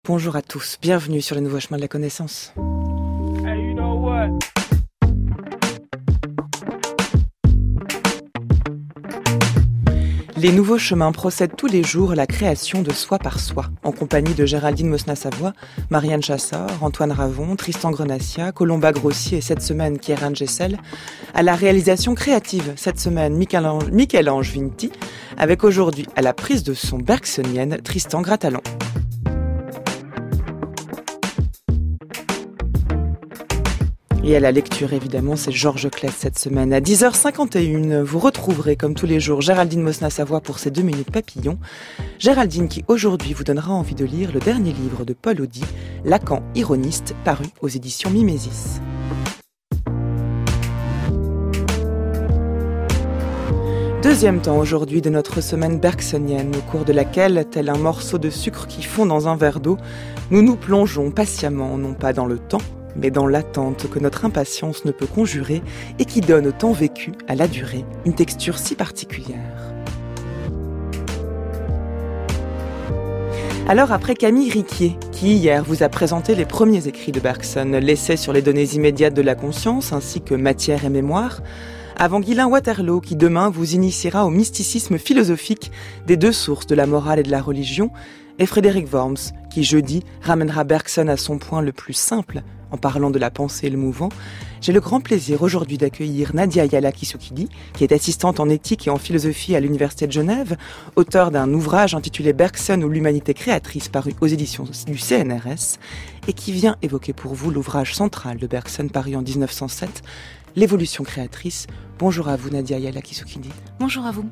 Bonjour à tous, bienvenue sur les nouveaux chemins de la connaissance. Hey, you know what? Les nouveaux chemins procèdent tous les jours à la création de Soi par Soi, en compagnie de Géraldine Mosna-Savoie, Marianne Chassard, Antoine Ravon, Tristan Grenassia, Colomba Grossier et cette semaine Kieran Gessel. À la réalisation créative, cette semaine Michel-Ange Vinti, avec aujourd'hui à la prise de son bergsonienne Tristan Gratalon. Et à la lecture, évidemment, c'est Georges Claes cette semaine. À 10h51, vous retrouverez, comme tous les jours, Géraldine Mosna-Savoie pour ses 2 minutes papillon. Géraldine qui, aujourd'hui, vous donnera envie de lire le dernier livre de Paul Audy, Lacan ironiste, paru aux éditions Mimesis. Deuxième temps aujourd'hui de notre semaine bergsonienne, au cours de laquelle, tel un morceau de sucre qui fond dans un verre d'eau, nous nous plongeons patiemment, non pas dans le temps, mais dans l'attente que notre impatience ne peut conjurer et qui donne au temps vécu, à la durée, une texture si particulière. Alors après Camille Riquier, qui hier vous a présenté les premiers écrits de Bergson, l'essai sur les données immédiates de la conscience, ainsi que Matière et mémoire, avant Ghislain Waterloo, qui demain vous initiera au mysticisme philosophique des deux sources de la morale et de la religion, et Frédéric Worms, qui jeudi ramènera Bergson à son point le plus simple, en parlant de la pensée et le mouvant, j'ai le grand plaisir aujourd'hui d'accueillir Nadia Ayala Kissoukidi, qui est assistante en éthique et en philosophie à l'Université de Genève, auteure d'un ouvrage intitulé Bergson ou l'humanité créatrice, paru aux éditions du CNRS, et qui vient évoquer pour vous l'ouvrage central de Bergson, paru en 1907, L'évolution créatrice. Bonjour à vous Nadia Ayala Kissoukidi. Bonjour à vous.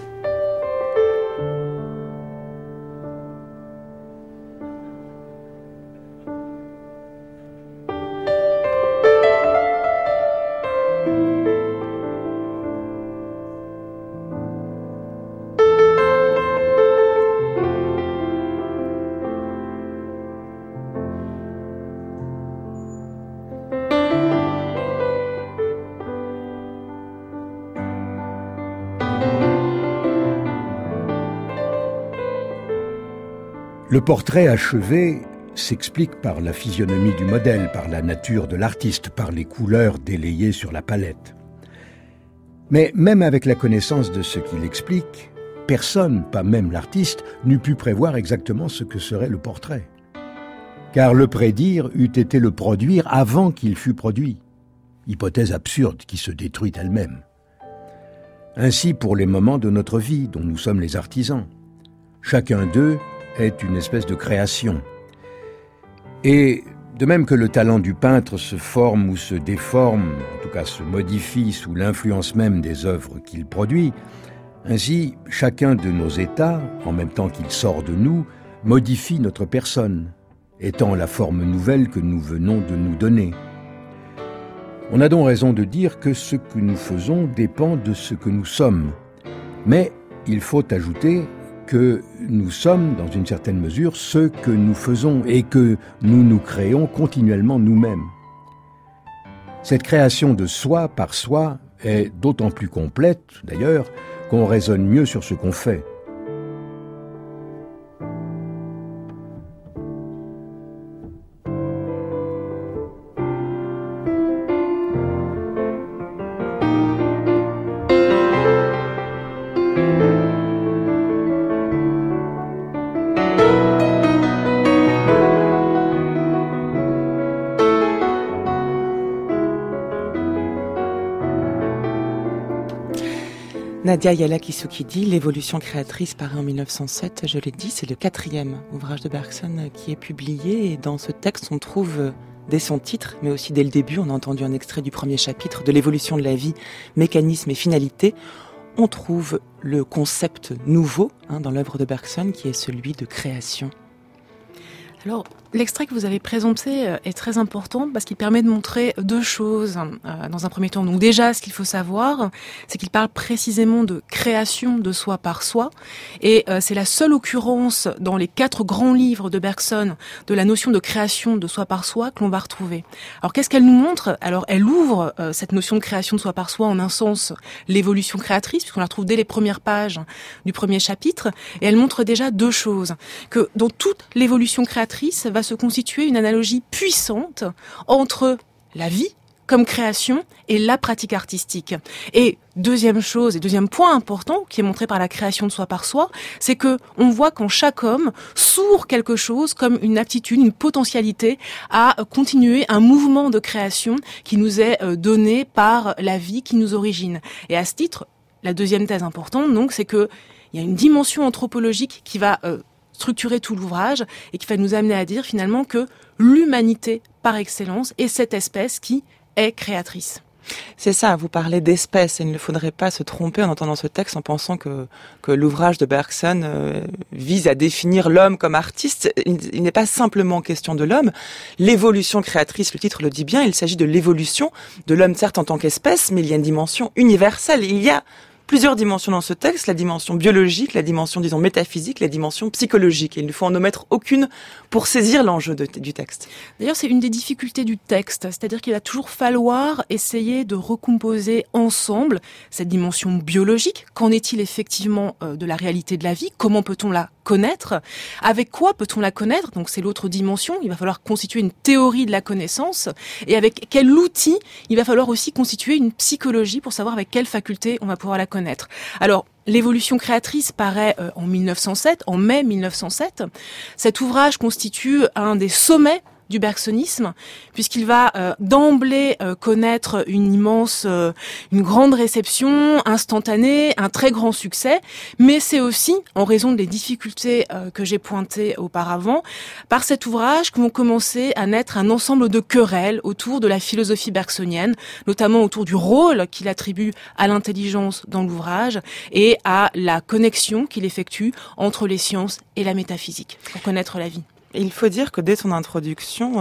Le portrait achevé s'explique par la physionomie du modèle, par la nature de l'artiste, par les couleurs délayées sur la palette. Mais même avec la connaissance de ce qu'il explique, personne, pas même l'artiste, n'eût pu prévoir exactement ce que serait le portrait. Car le prédire eût été le produire avant qu'il fût produit. Hypothèse absurde qui se détruit elle-même. Ainsi pour les moments de notre vie dont nous sommes les artisans. Chacun d'eux est une espèce de création. Et de même que le talent du peintre se forme ou se déforme, en tout cas se modifie sous l'influence même des œuvres qu'il produit, ainsi chacun de nos états, en même temps qu'il sort de nous, modifie notre personne, étant la forme nouvelle que nous venons de nous donner. On a donc raison de dire que ce que nous faisons dépend de ce que nous sommes. Mais il faut ajouter que nous sommes, dans une certaine mesure, ce que nous faisons et que nous nous créons continuellement nous-mêmes. Cette création de soi par soi est d'autant plus complète, d'ailleurs, qu'on raisonne mieux sur ce qu'on fait. Nadia Ayala Kissoukidi, L'évolution créatrice, paru en 1907, je l'ai dit, c'est le 4e ouvrage de Bergson qui est publié, et dans ce texte on trouve, dès son titre, mais aussi dès le début, on a entendu un extrait du premier chapitre de l'évolution de la vie, mécanisme et finalité, on trouve le concept nouveau dans l'œuvre de Bergson qui est celui de création. Alors, L'extrait que vous avez présenté est très important parce qu'il permet de montrer deux choses dans un premier temps. Donc déjà, ce qu'il faut savoir, c'est qu'il parle précisément de création de soi par soi. Et c'est la seule occurrence dans les 4 grands livres de Bergson de la notion de création de soi par soi que l'on va retrouver. Alors qu'est-ce qu'elle nous montre ? Alors elle ouvre cette notion de création de soi par soi en un sens l'évolution créatrice, puisqu'on la retrouve dès les premières pages du premier chapitre. Et elle montre déjà deux choses. Que dans toute l'évolution créatrice va se constituer une analogie puissante entre la vie comme création et la pratique artistique. Et deuxième chose et deuxième point important qui est montré par la création de soi par soi, c'est que on voit qu'en chaque homme sourd quelque chose comme une aptitude, une potentialité à continuer un mouvement de création qui nous est donné par la vie qui nous origine. Et à ce titre, la deuxième thèse importante, donc, c'est que il y a une dimension anthropologique qui va structurer tout l'ouvrage et qui va nous amener à dire finalement que l'humanité par excellence est cette espèce qui est créatrice. C'est ça, vous parlez d'espèce et il ne faudrait pas se tromper en entendant ce texte en pensant que l'ouvrage de Bergson vise à définir l'homme comme artiste. Il n'est pas simplement question de l'homme. L'évolution créatrice, le titre le dit bien, il s'agit de l'évolution de l'homme certes en tant qu'espèce, mais il y a une dimension universelle. Il y a plusieurs dimensions dans ce texte, la dimension biologique, la dimension, disons, métaphysique, la dimension psychologique. Et il ne faut en omettre aucune pour saisir l'enjeu du texte. D'ailleurs, c'est une des difficultés du texte, c'est-à-dire qu'il va toujours falloir essayer de recomposer ensemble cette dimension biologique. Qu'en est-il effectivement de la réalité de la vie ? Comment peut-on la connaître ? Avec quoi peut-on la connaître ? Donc c'est l'autre dimension. Il va falloir constituer une théorie de la connaissance. Et avec quel outil il va falloir aussi constituer une psychologie pour savoir avec quelle faculté on va pouvoir la connaître. Alors, l'évolution créatrice paraît en mai 1907. Cet ouvrage constitue un des sommets du bergsonisme, puisqu'il va d'emblée connaître une grande réception instantanée, un très grand succès, mais c'est aussi, en raison des difficultés que j'ai pointées auparavant, par cet ouvrage que vont commencer à naître un ensemble de querelles autour de la philosophie bergsonienne, notamment autour du rôle qu'il attribue à l'intelligence dans l'ouvrage et à la connexion qu'il effectue entre les sciences et la métaphysique pour connaître la vie. Il faut dire que dès son introduction,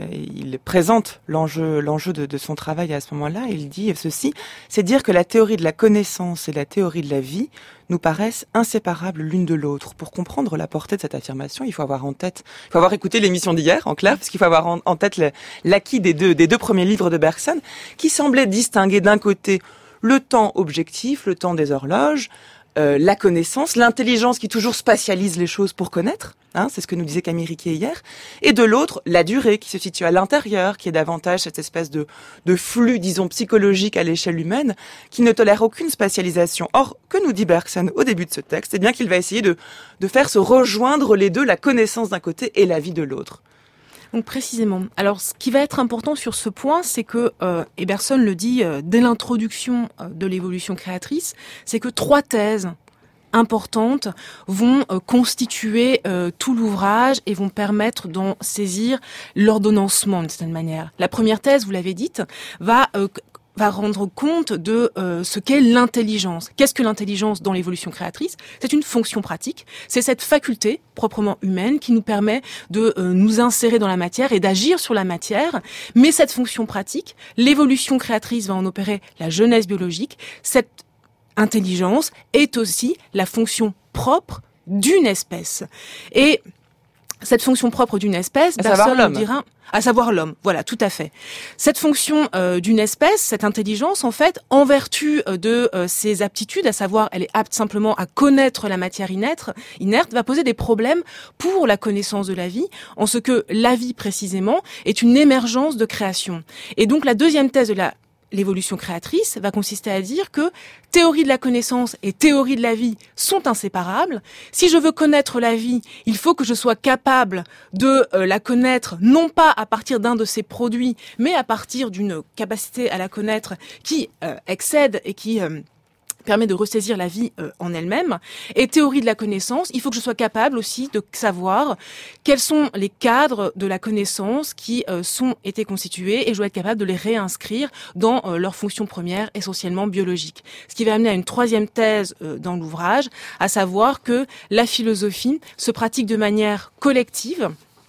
il présente l'enjeu de son travail à ce moment-là. Il dit ceci, c'est dire que la théorie de la connaissance et la théorie de la vie nous paraissent inséparables l'une de l'autre. Pour comprendre la portée de cette affirmation, il faut avoir écouté l'émission d'hier, en clair, parce qu'il faut avoir en tête l'acquis des deux premiers livres de Bergson, qui semblaient distinguer d'un côté le temps objectif, le temps des horloges, la connaissance, l'intelligence qui toujours spatialise les choses pour connaître, c'est ce que nous disait Camille Riquet hier, et de l'autre, la durée qui se situe à l'intérieur, qui est davantage cette espèce de flux, disons, psychologique à l'échelle humaine, qui ne tolère aucune spatialisation. Or, que nous dit Bergson au début de ce texte ? Eh bien qu'il va essayer de faire se rejoindre les deux, la connaissance d'un côté et la vie de l'autre. Donc précisément. Alors ce qui va être important sur ce point, c'est que, et Bergson le dit dès l'introduction de l'évolution créatrice, c'est que 3 thèses importantes vont constituer tout l'ouvrage et vont permettre d'en saisir l'ordonnancement d'une certaine manière. La première thèse, vous l'avez dite, va rendre compte de ce qu'est l'intelligence. Qu'est-ce que l'intelligence dans l'évolution créatrice ? C'est une fonction pratique. C'est cette faculté proprement humaine qui nous permet de nous insérer dans la matière et d'agir sur la matière. Mais cette fonction pratique, l'évolution créatrice va en opérer la jeunesse biologique. Cette intelligence est aussi la fonction propre d'une espèce. Et cette fonction propre d'une espèce, Bergson nous dira... À savoir l'homme, voilà, tout à fait. Cette fonction d'une espèce, cette intelligence, en fait, en vertu de ses aptitudes, à savoir, elle est apte simplement à connaître la matière inerte, va poser des problèmes pour la connaissance de la vie, en ce que la vie, précisément, est une émergence de création. Et donc, la deuxième thèse de l'évolution créatrice va consister à dire que théorie de la connaissance et théorie de la vie sont inséparables. Si je veux connaître la vie, il faut que je sois capable de la connaître, non pas à partir d'un de ses produits, mais à partir d'une capacité à la connaître qui excède et qui permet de ressaisir la vie en elle-même. Et théorie de la connaissance, il faut que je sois capable aussi de savoir quels sont les cadres de la connaissance qui été constitués, et je dois être capable de les réinscrire dans leur fonction première, essentiellement biologique. Ce qui va amener à une troisième thèse dans l'ouvrage, à savoir que la philosophie se pratique de manière collective,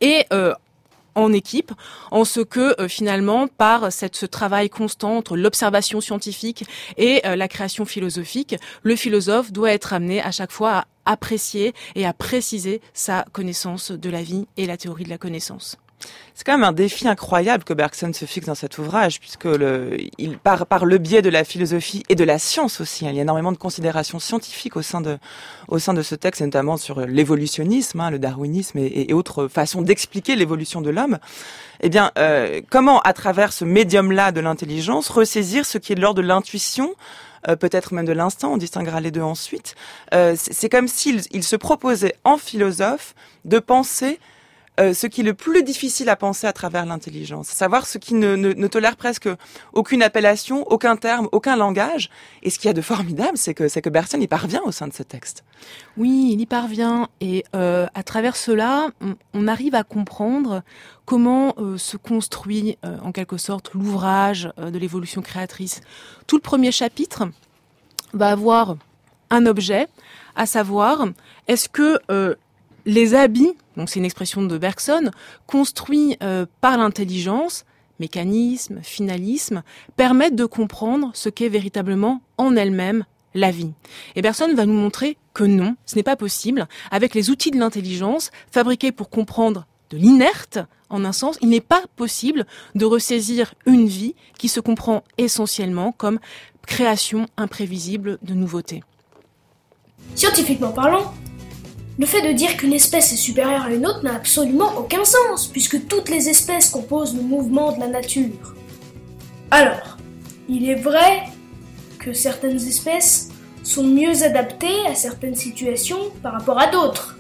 et en équipe, en ce que finalement, par ce travail constant entre l'observation scientifique et la création philosophique, le philosophe doit être amené à chaque fois à apprécier et à préciser sa connaissance de la vie et la théorie de la connaissance. C'est quand même un défi incroyable que Bergson se fixe dans cet ouvrage, puisque il par le biais de la philosophie et de la science aussi. Il y a énormément de considérations scientifiques au sein de ce texte, et notamment sur l'évolutionnisme, le darwinisme et autres façons d'expliquer l'évolution de l'homme. Eh bien, comment, à travers ce médium-là de l'intelligence, ressaisir ce qui est de l'ordre de l'intuition, peut-être même de l'instinct, on distinguera les deux ensuite. C'est comme s'il se proposait en philosophe de penser ce qui est le plus difficile à penser à travers l'intelligence, savoir ce qui ne tolère presque aucune appellation, aucun terme, aucun langage. Et ce qu'il y a de formidable, c'est que Bergson y parvient au sein de ce texte. Oui, il y parvient. Et à travers cela, on arrive à comprendre comment se construit en quelque sorte l'ouvrage de l'évolution créatrice. Tout le premier chapitre va avoir un objet, à savoir, est-ce que les habits, donc c'est une expression de Bergson, construits par l'intelligence, mécanisme, finalisme, permettent de comprendre ce qu'est véritablement en elle-même la vie. Et Bergson va nous montrer que non, ce n'est pas possible. Avec les outils de l'intelligence, fabriqués pour comprendre de l'inerte, en un sens, il n'est pas possible de ressaisir une vie qui se comprend essentiellement comme création imprévisible de nouveautés. Scientifiquement parlant, le fait de dire qu'une espèce est supérieure à une autre n'a absolument aucun sens, puisque toutes les espèces composent le mouvement de la nature. Alors, il est vrai que certaines espèces sont mieux adaptées à certaines situations par rapport à d'autres.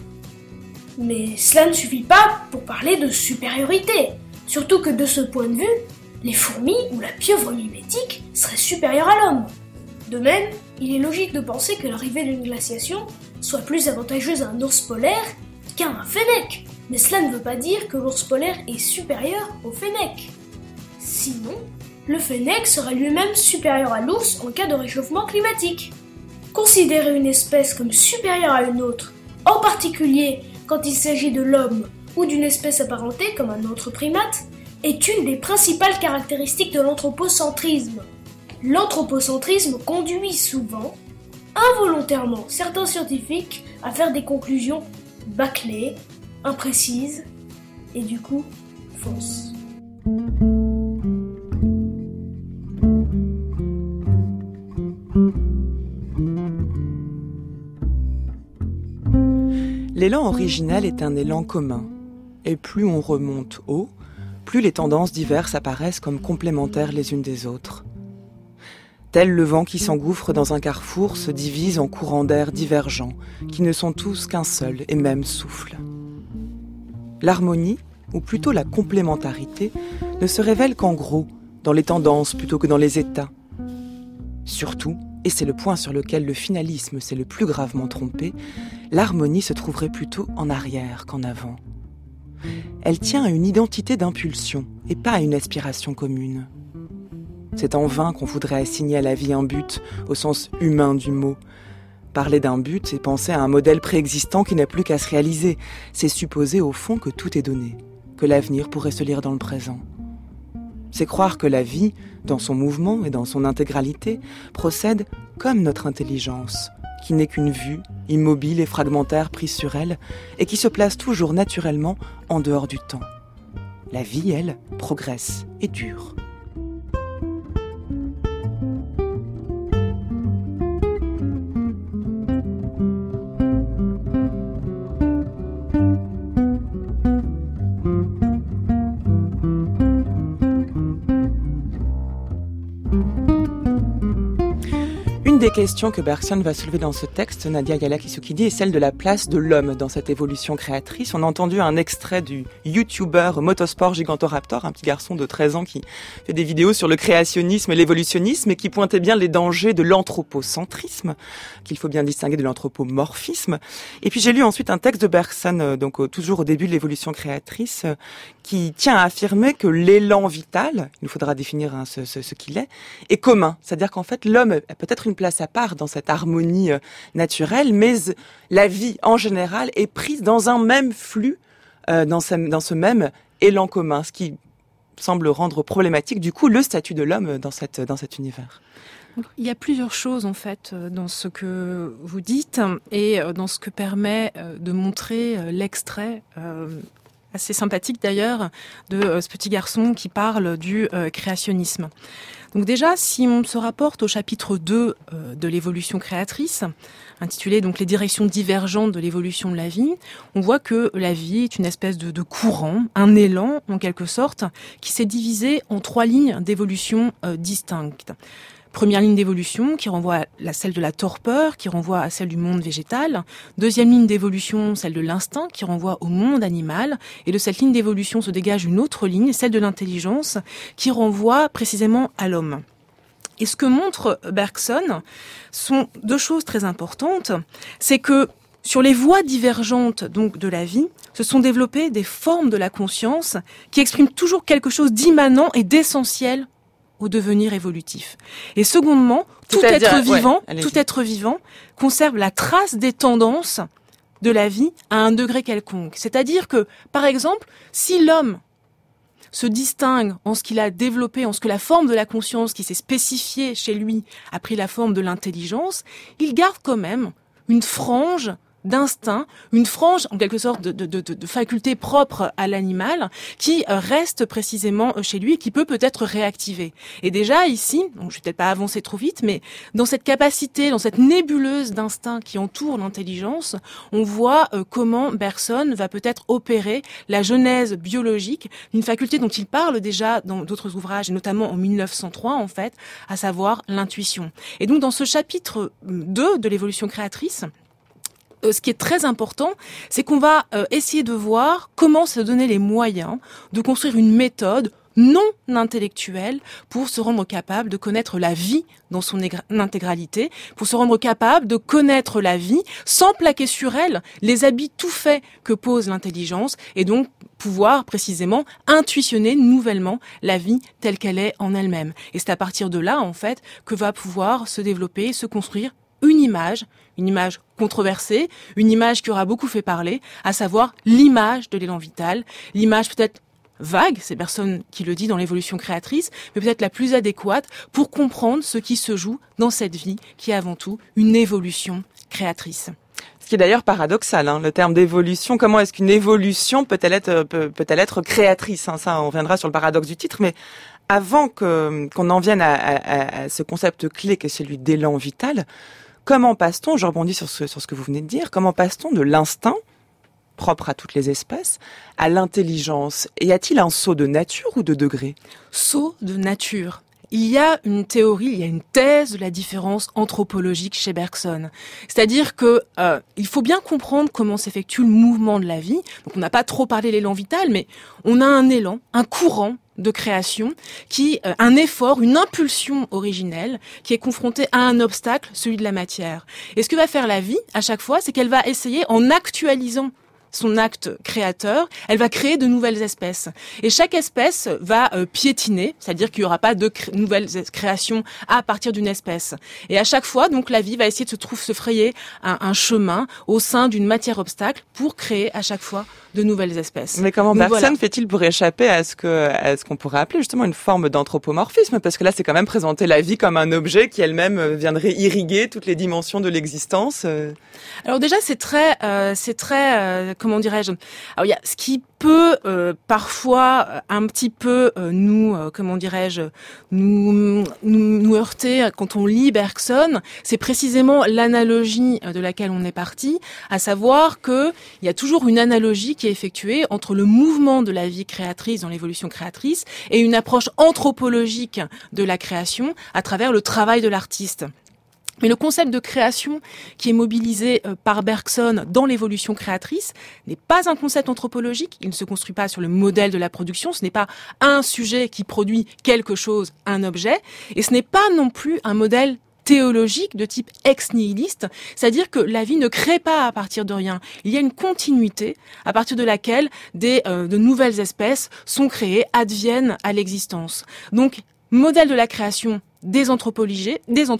Mais cela ne suffit pas pour parler de supériorité, surtout que de ce point de vue, les fourmis ou la pieuvre mimétique seraient supérieures à l'homme. De même, il est logique de penser que l'arrivée d'une glaciation soit plus avantageuse à un ours polaire qu'à un fennec. Mais cela ne veut pas dire que l'ours polaire est supérieur au fennec. Sinon, le fennec serait lui-même supérieur à l'ours en cas de réchauffement climatique. Considérer une espèce comme supérieure à une autre, en particulier quand il s'agit de l'homme ou d'une espèce apparentée comme un autre primate, est une des principales caractéristiques de l'anthropocentrisme. L'anthropocentrisme conduit souvent, involontairement, certains scientifiques à faire des conclusions bâclées, imprécises et du coup fausses. L'élan originel est un élan commun, et plus on remonte haut, plus les tendances diverses apparaissent comme complémentaires les unes des autres. Tel le vent qui s'engouffre dans un carrefour se divise en courants d'air divergents, qui ne sont tous qu'un seul et même souffle. L'harmonie, ou plutôt la complémentarité, ne se révèle qu'en gros, dans les tendances plutôt que dans les états. Surtout, et c'est le point sur lequel le finalisme s'est le plus gravement trompé, l'harmonie se trouverait plutôt en arrière qu'en avant. Elle tient à une identité d'impulsion et pas à une aspiration commune. C'est en vain qu'on voudrait assigner à la vie un but, au sens humain du mot. Parler d'un but, c'est penser à un modèle préexistant qui n'a plus qu'à se réaliser. C'est supposer au fond que tout est donné, que l'avenir pourrait se lire dans le présent. C'est croire que la vie, dans son mouvement et dans son intégralité, procède comme notre intelligence, qui n'est qu'une vue, immobile et fragmentaire prise sur elle, et qui se place toujours naturellement en dehors du temps. La vie, elle, progresse et dure. Une des questions que Bergson va soulever dans ce texte, Nadia Yala-Kisuki, est celle de la place de l'homme dans cette évolution créatrice. On a entendu un extrait du YouTuber Motosport Gigantoraptor, un petit garçon de 13 ans qui fait des vidéos sur le créationnisme et l'évolutionnisme et qui pointait bien les dangers de l'anthropocentrisme, qu'il faut bien distinguer de l'anthropomorphisme. Et puis j'ai lu ensuite un texte de Bergson, toujours au début de l'évolution créatrice, qui tient à affirmer que l'élan vital, il nous faudra définir ce qu'il est commun. C'est-à-dire qu'en fait, l'homme a peut-être une place à part dans cette harmonie naturelle, mais la vie en général est prise dans un même flux dans ce même élan commun, ce qui semble rendre problématique du coup le statut de l'homme dans cet univers. Il y a plusieurs choses en fait dans ce que vous dites et dans ce que permet de montrer l'extrait assez sympathique d'ailleurs de ce petit garçon qui parle du créationnisme. Donc déjà, si on se rapporte au chapitre 2 de l'évolution créatrice, intitulé donc les directions divergentes de l'évolution de la vie, on voit que la vie est une espèce de courant, un élan en quelque sorte, qui s'est divisé en 3 lignes d'évolution distinctes. Première ligne d'évolution qui renvoie à celle de la torpeur, qui renvoie à celle du monde végétal. Deuxième ligne d'évolution, celle de l'instinct, qui renvoie au monde animal. Et de cette ligne d'évolution se dégage une autre ligne, celle de l'intelligence, qui renvoie précisément à l'homme. Et ce que montre Bergson sont 2 choses très importantes. C'est que sur les voies divergentes donc de la vie, se sont développées des formes de la conscience qui expriment toujours quelque chose d'immanent et d'essentiel au devenir évolutif. Et secondement, tout être vivant conserve la trace des tendances de la vie à un degré quelconque. C'est-à-dire que, par exemple, si l'homme se distingue en ce qu'il a développé, en ce que la forme de la conscience qui s'est spécifiée chez lui a pris la forme de l'intelligence, il garde quand même une frange d'instinct, une frange en quelque sorte de faculté propre à l'animal qui reste précisément chez lui et qui peut-être réactiver. Et déjà ici, donc je vais peut-être pas avancer trop vite, mais dans cette capacité, dans cette nébuleuse d'instinct qui entoure l'intelligence, on voit comment Bergson va peut-être opérer la genèse biologique d'une faculté dont il parle déjà dans d'autres ouvrages, et notamment en 1903 en fait, à savoir l'intuition. Et donc dans ce chapitre 2 de l'évolution créatrice, ce qui est très important, c'est qu'on va essayer de voir comment se donner les moyens de construire une méthode non intellectuelle pour se rendre capable de connaître la vie dans son intégralité, pour se rendre capable de connaître la vie sans plaquer sur elle les habits tout faits que pose l'intelligence et donc pouvoir précisément intuitionner nouvellement la vie telle qu'elle est en elle-même. Et c'est à partir de là, en fait, que va pouvoir se développer, se construire une image controversée, une image qui aura beaucoup fait parler, à savoir l'image de l'élan vital, l'image peut-être vague, c'est Bergson qui le dit dans l'évolution créatrice, mais peut-être la plus adéquate pour comprendre ce qui se joue dans cette vie qui est avant tout une évolution créatrice. Ce qui est d'ailleurs paradoxal, le terme d'évolution. Comment est-ce qu'une évolution peut-elle être créatrice, Ça, on reviendra sur le paradoxe du titre, mais avant qu'on en vienne à ce concept clé qui est celui d'élan vital, comment passe-t-on, je rebondis sur ce que vous venez de dire, comment passe-t-on de l'instinct, propre à toutes les espèces, à l'intelligence? Et y a-t-il un saut de nature ou de degré? Saut de nature. Il y a une théorie, il y a une thèse de la différence anthropologique chez Bergson. C'est-à-dire que il faut bien comprendre comment s'effectue le mouvement de la vie. Donc on n'a pas trop parlé de l'élan vital, mais on a un élan, un courant de création, un effort, une impulsion originelle qui est confrontée à un obstacle, celui de la matière. Et ce que va faire la vie, à chaque fois, c'est qu'elle va essayer, en actualisant son acte créateur, elle va créer de nouvelles espèces. Et chaque espèce va piétiner, c'est-à-dire qu'il n'y aura pas de nouvelles créations à partir d'une espèce. Et à chaque fois, donc, la vie va essayer de se frayer un chemin au sein d'une matière obstacle pour créer à chaque fois de nouvelles espèces. Mais comment Bergson fait-il pour échapper à ce qu'on pourrait appeler justement une forme d'anthropomorphisme? Parce que là, c'est quand même présenter la vie comme un objet qui elle-même viendrait irriguer toutes les dimensions de l'existence. Alors déjà, c'est très, comment dirais-je? Alors il y a ce qui peut parfois un petit peu nous heurter quand on lit Bergson, c'est précisément l'analogie de laquelle on est parti, à savoir que il y a toujours une analogie qui est effectuée entre le mouvement de la vie créatrice dans l'évolution créatrice et une approche anthropologique de la création à travers le travail de l'artiste. Mais le concept de création qui est mobilisé par Bergson dans l'évolution créatrice n'est pas un concept anthropologique, il ne se construit pas sur le modèle de la production, ce n'est pas un sujet qui produit quelque chose, un objet, et ce n'est pas non plus un modèle théologique de type ex-nihiliste, c'est-à-dire que la vie ne crée pas à partir de rien. Il y a une continuité à partir de laquelle de nouvelles espèces sont créées, adviennent à l'existence. Donc, modèle de la création désanthropologisé,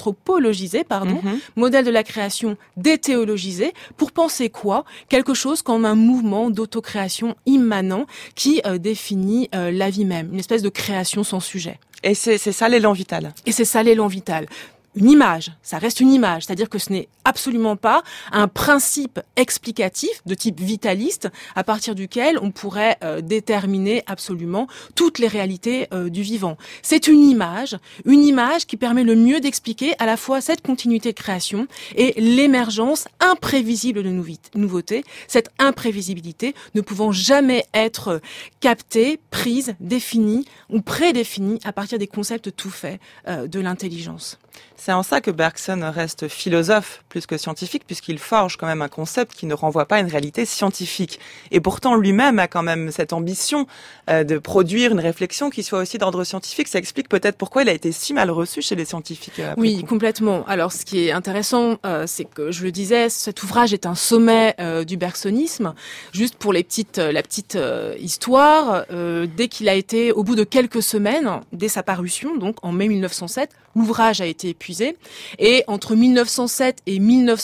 modèle de la création déthéologisé, pour penser quoi? Quelque chose comme un mouvement d'autocréation immanent qui définit la vie même, une espèce de création sans sujet. Et c'est ça l'élan vital. Et c'est ça l'élan vital. Une image, ça reste une image, c'est-à-dire que ce n'est absolument pas un principe explicatif de type vitaliste à partir duquel on pourrait déterminer absolument toutes les réalités du vivant. C'est une image qui permet le mieux d'expliquer à la fois cette continuité de création et l'émergence imprévisible de nouveautés, cette imprévisibilité ne pouvant jamais être captée, prise, définie ou prédéfinie à partir des concepts tout faits de l'intelligence. C'est en ça que Bergson reste philosophe plus que scientifique, puisqu'il forge quand même un concept qui ne renvoie pas à une réalité scientifique. Et pourtant, lui-même a quand même cette ambition de produire une réflexion qui soit aussi d'ordre scientifique. Ça explique peut-être pourquoi il a été si mal reçu chez les scientifiques. Oui, complètement. Alors, ce qui est intéressant, c'est que, je le disais, cet ouvrage est un sommet du bergsonisme. Juste pour la petite histoire, dès qu'il a été, au bout de quelques semaines, dès sa parution, donc en mai 1907, l'ouvrage a été épuisé. Et entre 1907 et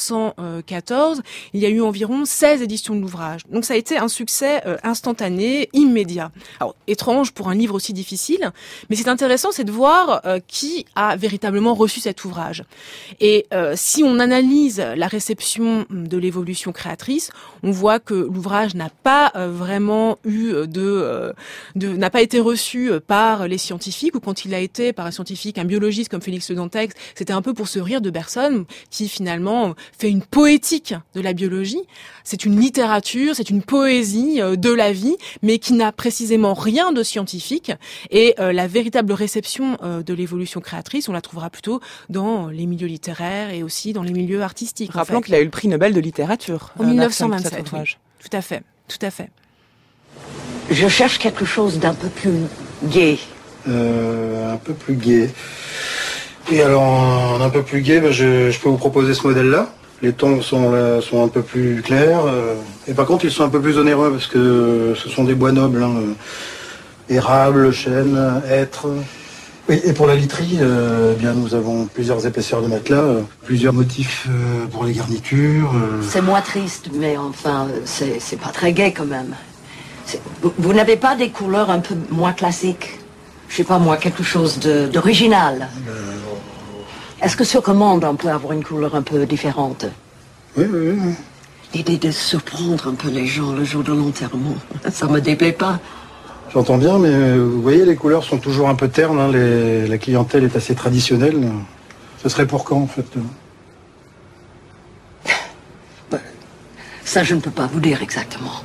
1914, il y a eu environ 16 éditions de l'ouvrage. Donc ça a été un succès instantané, immédiat. Alors, étrange pour un livre aussi difficile, mais c'est intéressant, c'est de voir qui a véritablement reçu cet ouvrage. Et si on analyse la réception de l'évolution créatrice, on voit que l'ouvrage n'a pas vraiment n'a pas été reçu par les scientifiques, ou quand il a été par un scientifique, un biologiste comme Félix Le Dantec, c'était un peu pour se rire de Bergson, qui finalement fait une poétique de la biologie. C'est une littérature, c'est une poésie de la vie, mais qui n'a précisément rien de scientifique. Et la véritable réception de l'évolution créatrice, on la trouvera plutôt dans les milieux littéraires et aussi dans les milieux artistiques. Rappelons qu'il a eu le prix Nobel de littérature. En 1927, oui. Tout à fait. Je cherche quelque chose d'un peu plus gai. Un peu plus gai. Et alors, un peu plus gai, je peux vous proposer ce modèle-là. Les tons sont un peu plus clairs. Et par contre, ils sont un peu plus onéreux parce que ce sont des bois nobles. Érable, chêne, hêtre. Oui, et pour la literie, nous avons plusieurs épaisseurs de matelas, plusieurs motifs pour les garnitures. C'est moins triste, mais enfin, c'est pas très gai quand même. Vous n'avez pas des couleurs un peu moins classiques? Je sais pas moi, quelque chose d'original. Est-ce que sur commande, on peut avoir une couleur un peu différente? Oui. L'idée de surprendre un peu les gens le jour de l'enterrement, ça me déplaît pas. J'entends bien, mais vous voyez, les couleurs sont toujours un peu ternes. La clientèle est assez traditionnelle. Ce serait pour quand, en fait? Ça, je ne peux pas vous dire exactement.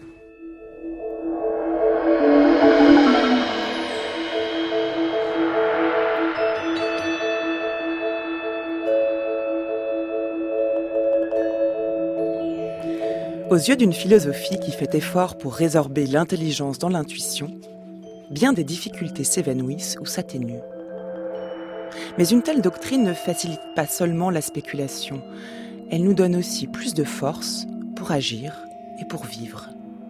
Aux yeux d'une philosophie qui fait effort pour résorber l'intelligence dans l'intuition, bien des difficultés s'évanouissent ou s'atténuent. Mais une telle doctrine ne facilite pas seulement la spéculation, elle nous donne aussi plus de force pour agir et pour vivre.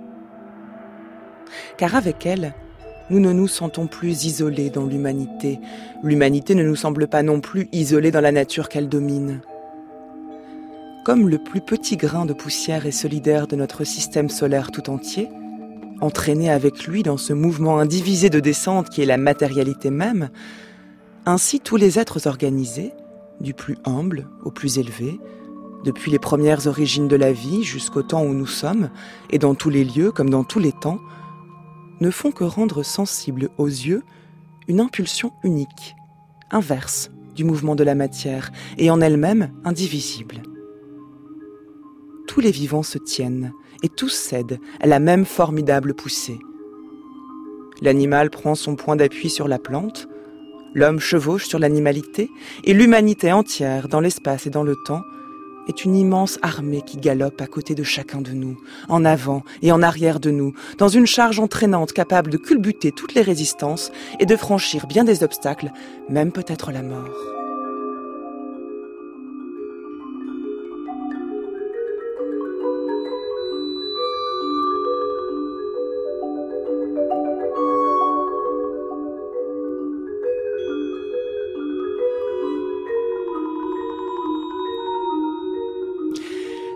Car avec elle, nous ne nous sentons plus isolés dans l'humanité. L'humanité ne nous semble pas non plus isolée dans la nature qu'elle domine. Comme le plus petit grain de poussière est solidaire de notre système solaire tout entier, entraîné avec lui dans ce mouvement indivisé de descente qui est la matérialité même, ainsi tous les êtres organisés, du plus humble au plus élevé, depuis les premières origines de la vie jusqu'au temps où nous sommes, et dans tous les lieux comme dans tous les temps, ne font que rendre sensible aux yeux une impulsion unique, inverse du mouvement de la matière, et en elle-même indivisible. Tous les vivants se tiennent, et tous cèdent à la même formidable poussée. L'animal prend son point d'appui sur la plante, l'homme chevauche sur l'animalité, et l'humanité entière, dans l'espace et dans le temps, est une immense armée qui galope à côté de chacun de nous, en avant et en arrière de nous, dans une charge entraînante capable de culbuter toutes les résistances et de franchir bien des obstacles, même peut-être la mort.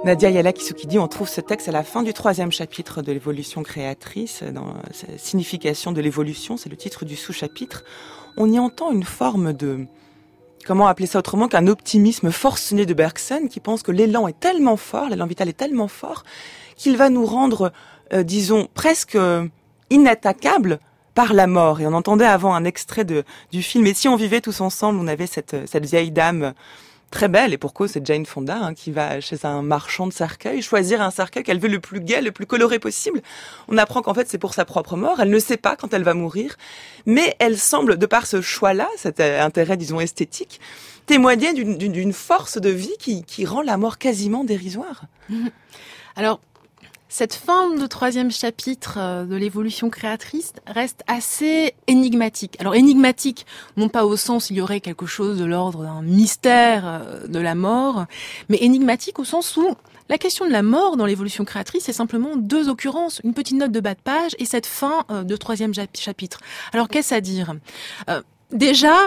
Nadia Yala-Kisukidi, on trouve ce texte à la fin du 3e chapitre de l'évolution créatrice, dans la signification de l'évolution, c'est le titre du sous-chapitre. On y entend une forme de, comment appeler ça autrement qu'un optimisme forcené de Bergson, qui pense que l'élan est tellement fort, l'élan vital est tellement fort, qu'il va nous rendre, disons, presque inattaquables par la mort. Et on entendait avant un extrait du film « Et si on vivait tous ensemble », on avait cette vieille dame très belle, et pour cause, c'est Jane Fonda, qui va chez un marchand de cercueils, choisir un cercueil qu'elle veut le plus gai, le plus coloré possible. On apprend qu'en fait, c'est pour sa propre mort. Elle ne sait pas quand elle va mourir. Mais elle semble, de par ce choix-là, cet intérêt, disons, esthétique, témoigner d'une force de vie qui rend la mort quasiment dérisoire. Alors, cette fin de 3e chapitre de l'évolution créatrice reste assez énigmatique. Alors énigmatique, non pas au sens où il y aurait quelque chose de l'ordre d'un mystère de la mort, mais énigmatique au sens où la question de la mort dans l'évolution créatrice, c'est simplement 2 occurrences, une petite note de bas de page et cette fin de 3e chapitre. Alors qu'est-ce à dire ? Déjà,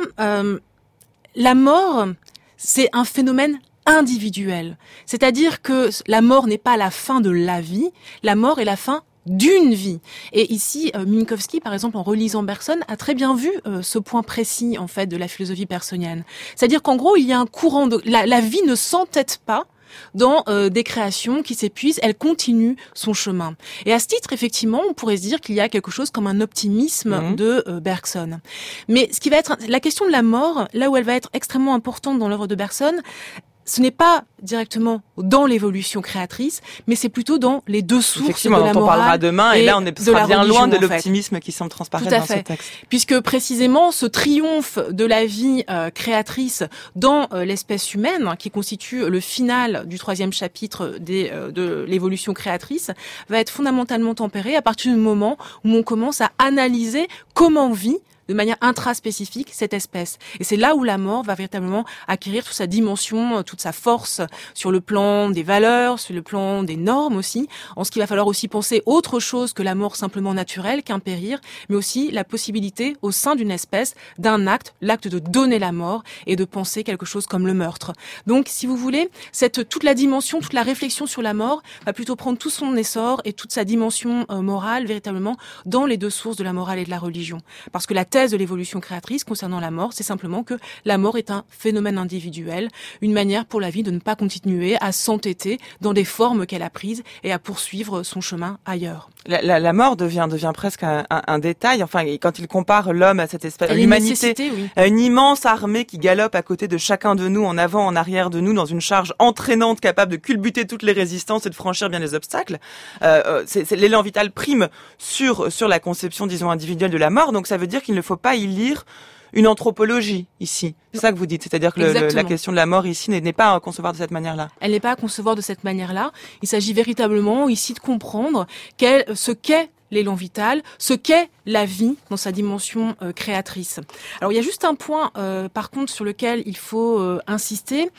la mort, c'est un phénomène individuel. C'est-à-dire que la mort n'est pas la fin de la vie, la mort est la fin d'une vie. Et ici, Minkowski, par exemple, en relisant Bergson, a très bien vu ce point précis, en fait, de la philosophie bergsonienne. C'est-à-dire qu'en gros, il y a un courant de... La vie ne s'entête pas dans des créations qui s'épuisent, elle continue son chemin. Et à ce titre, effectivement, on pourrait se dire qu'il y a quelque chose comme un optimisme de Bergson. Mais ce qui va être la question de la mort, là où elle va être extrêmement importante dans l'œuvre de Bergson, ce n'est pas directement dans l'évolution créatrice, mais c'est plutôt dans les 2 sources de la morale. On parlera demain, et là on sera bien loin de l'optimisme qui semble transparaître dans ce texte. Puisque précisément ce triomphe de la vie créatrice dans l'espèce humaine, qui constitue le final du 3e chapitre de l'évolution créatrice, va être fondamentalement tempéré à partir du moment où on commence à analyser comment vit de manière intraspécifique cette espèce. Et c'est là où la mort va véritablement acquérir toute sa dimension, toute sa force sur le plan des valeurs, sur le plan des normes aussi, en ce qu'il va falloir aussi penser autre chose que la mort simplement naturelle, qu'un périr, mais aussi la possibilité au sein d'une espèce d'un acte, l'acte de donner la mort et de penser quelque chose comme le meurtre. Donc, si vous voulez, toute la dimension, toute la réflexion sur la mort va plutôt prendre tout son essor et toute sa dimension morale véritablement dans les 2 sources de la morale et de la religion. Parce que la thèse de l'évolution créatrice concernant la mort, c'est simplement que la mort est un phénomène individuel, une manière pour la vie de ne pas continuer à s'entêter dans des formes qu'elle a prises et à poursuivre son chemin ailleurs. La mort devient presque un détail. Enfin, quand il compare l'homme à cette espèce, à l'humanité, oui, à une immense armée qui galope à côté de chacun de nous, en avant, en arrière de nous, dans une charge entraînante capable de culbuter toutes les résistances et de franchir bien les obstacles. C'est l'élan vital prime sur la conception, disons, individuelle de la mort. Donc ça veut dire qu'il ne faut pas y lire une anthropologie ici. C'est ça que vous dites. C'est-à-dire que la question de la mort ici n'est pas à concevoir de cette manière-là. Elle n'est pas à concevoir de cette manière-là. Il s'agit véritablement ici de comprendre ce qu'est l'élan vital, ce qu'est la vie dans sa dimension créatrice. Alors il y a juste un point par contre sur lequel il faut insister,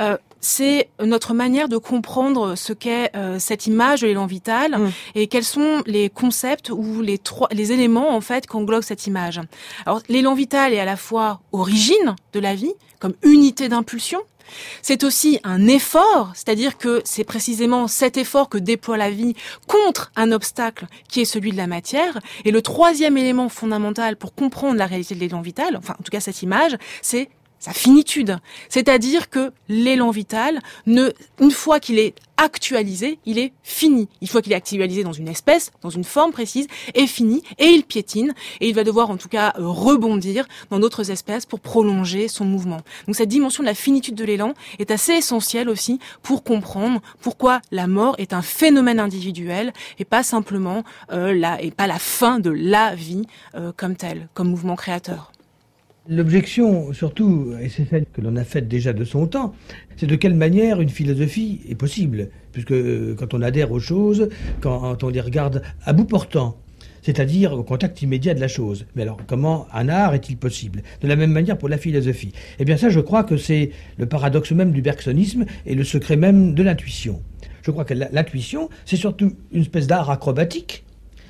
c'est notre manière de comprendre ce qu'est cette image de l'élan vital et quels sont les concepts ou les éléments en fait qu'englobe cette image. Alors l'élan vital est à la fois origine de la vie comme unité d'impulsion. C'est aussi un effort, c'est-à-dire que c'est précisément cet effort que déploie la vie contre un obstacle qui est celui de la matière. Et le 3e élément fondamental pour comprendre la réalité de l'élan vital, enfin en tout cas cette image, c'est sa finitude. C'est-à-dire que l'élan vital, une fois qu'il est actualisé, il est fini. Une fois qu'il est actualisé dans une espèce, dans une forme précise, est fini et il piétine et il va devoir en tout cas rebondir dans d'autres espèces pour prolonger son mouvement. Donc cette dimension de la finitude de l'élan est assez essentielle aussi pour comprendre pourquoi la mort est un phénomène individuel et pas simplement la fin de la vie comme telle, comme mouvement créateur. L'objection, surtout, et c'est celle que l'on a faite déjà de son temps, c'est de quelle manière une philosophie est possible. Puisque quand on adhère aux choses, quand on les regarde à bout portant, c'est-à-dire au contact immédiat de la chose. Mais alors, comment un art est-il possible ? De la même manière pour la philosophie. Eh bien ça, je crois que c'est le paradoxe même du bergsonisme et le secret même de l'intuition. Je crois que l'intuition, c'est surtout une espèce d'art acrobatique